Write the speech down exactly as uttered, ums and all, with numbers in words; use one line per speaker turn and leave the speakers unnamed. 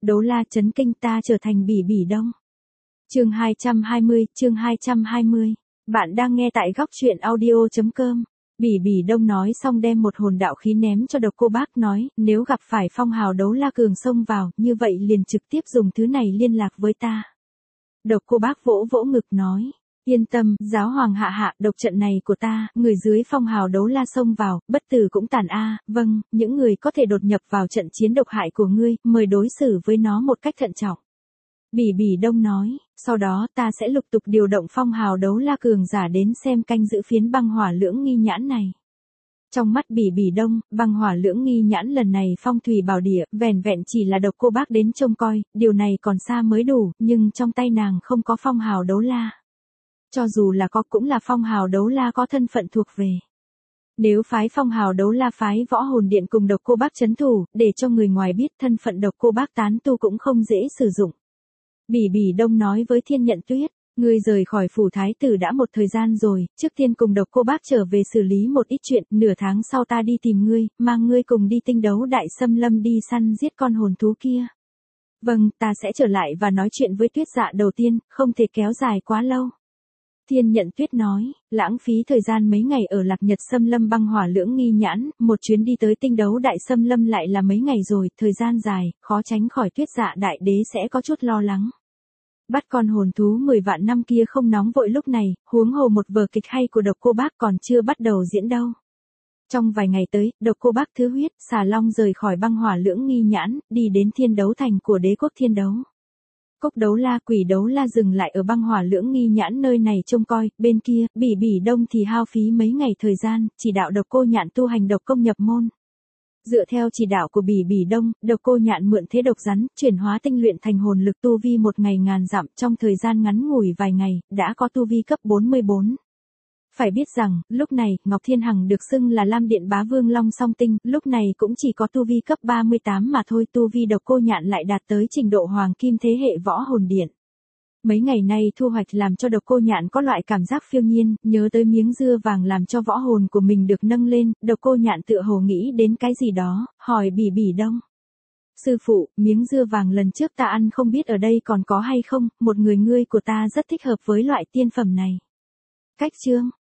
Đấu la chấn kinh ta trở thành Bỉ Bỉ Đông. Chương hai trăm hai mươi, chương hai trăm hai mươi. Bạn đang nghe tại góc truyện audio chấm com. Bỉ Bỉ Đông nói xong đem một hồn đạo khí ném cho Độc Cô Bác nói, nếu gặp phải phong hào đấu la cường xông vào, như vậy liền trực tiếp dùng thứ này liên lạc với ta. Độc Cô Bác vỗ vỗ ngực nói, yên tâm, giáo hoàng hạ hạ, độc trận này của ta, người dưới phong hào đấu la xông vào, bất tử cũng tàn a, vâng, những người có thể đột nhập vào trận chiến độc hại của ngươi, mời đối xử với nó một cách thận trọng. Bỉ Bỉ Đông nói, sau đó ta sẽ lục tục điều động phong hào đấu la cường giả đến xem canh giữ phiến băng hỏa lưỡng nghi nhãn này. Trong mắt Bỉ Bỉ Đông, băng hỏa lưỡng nghi nhãn lần này phong thủy bảo địa, vẻn vẹn chỉ là Độc Cô Bác đến trông coi, điều này còn xa mới đủ, nhưng trong tay nàng không có phong hào đấu la. Cho dù là có cũng là phong hào đấu la có thân phận thuộc về. Nếu phái phong hào đấu la phái võ hồn điện cùng Độc Cô Bác trấn thủ, để cho người ngoài biết thân phận Độc Cô Bác tán tu cũng không dễ sử dụng. Bỉ Bỉ Đông nói với Thiên Nhận Tuyết, ngươi rời khỏi phủ thái tử đã một thời gian rồi, trước tiên cùng Độc Cô Bác trở về xử lý một ít chuyện, nửa tháng sau ta đi tìm ngươi, mang ngươi cùng đi tinh đấu đại xâm lâm đi săn giết con hồn thú kia. Vâng, ta sẽ trở lại và nói chuyện với Tuyết Dạ đầu tiên, không thể kéo dài quá lâu. Thiên Nhận Tuyết nói, lãng phí thời gian mấy ngày ở Lạc Nhật xâm lâm băng hỏa lưỡng nghi nhãn, một chuyến đi tới tinh đấu đại xâm lâm lại là mấy ngày rồi, thời gian dài, khó tránh khỏi Tuyết Dạ đại đế sẽ có chút lo lắng. Bắt con hồn thú mười vạn năm kia không nóng vội lúc này, huống hồ một vở kịch hay của Độc Cô Bác còn chưa bắt đầu diễn đâu. Trong vài ngày tới, Độc Cô Bác thứ huyết, xà long rời khỏi băng hỏa lưỡng nghi nhãn, đi đến thiên đấu thành của đế quốc thiên đấu. Cốc đấu la quỷ đấu la dừng lại ở băng hỏa lưỡng nghi nhãn nơi này trông coi, bên kia, Bỉ Bỉ Đông thì hao phí mấy ngày thời gian, chỉ đạo Độc Cô Nhạn tu hành độc công nhập môn. Dựa theo chỉ đạo của Bỉ Bỉ Đông, Độc Cô Nhạn mượn thế độc rắn, chuyển hóa tinh luyện thành hồn lực tu vi một ngày ngàn dặm, trong thời gian ngắn ngủi vài ngày, đã có tu vi cấp bốn mươi bốn. Phải biết rằng, lúc này, Ngọc Thiên Hằng được xưng là Lam Điện Bá Vương Long Song Tinh, lúc này cũng chỉ có tu vi cấp ba mươi tám mà thôi, tu vi Độc Cô Nhạn lại đạt tới trình độ hoàng kim thế hệ võ hồn điện. Mấy ngày nay thu hoạch làm cho Độc Cô Nhạn có loại cảm giác phiêu nhiên, nhớ tới miếng dưa vàng làm cho võ hồn của mình được nâng lên, Độc Cô Nhạn tựa hồ nghĩ đến cái gì đó, hỏi Bỉ Bỉ Đông. Sư phụ, miếng dưa vàng lần trước ta ăn không biết ở đây còn có hay không, một người ngươi của ta rất thích hợp với loại tiên phẩm này. Cách chương,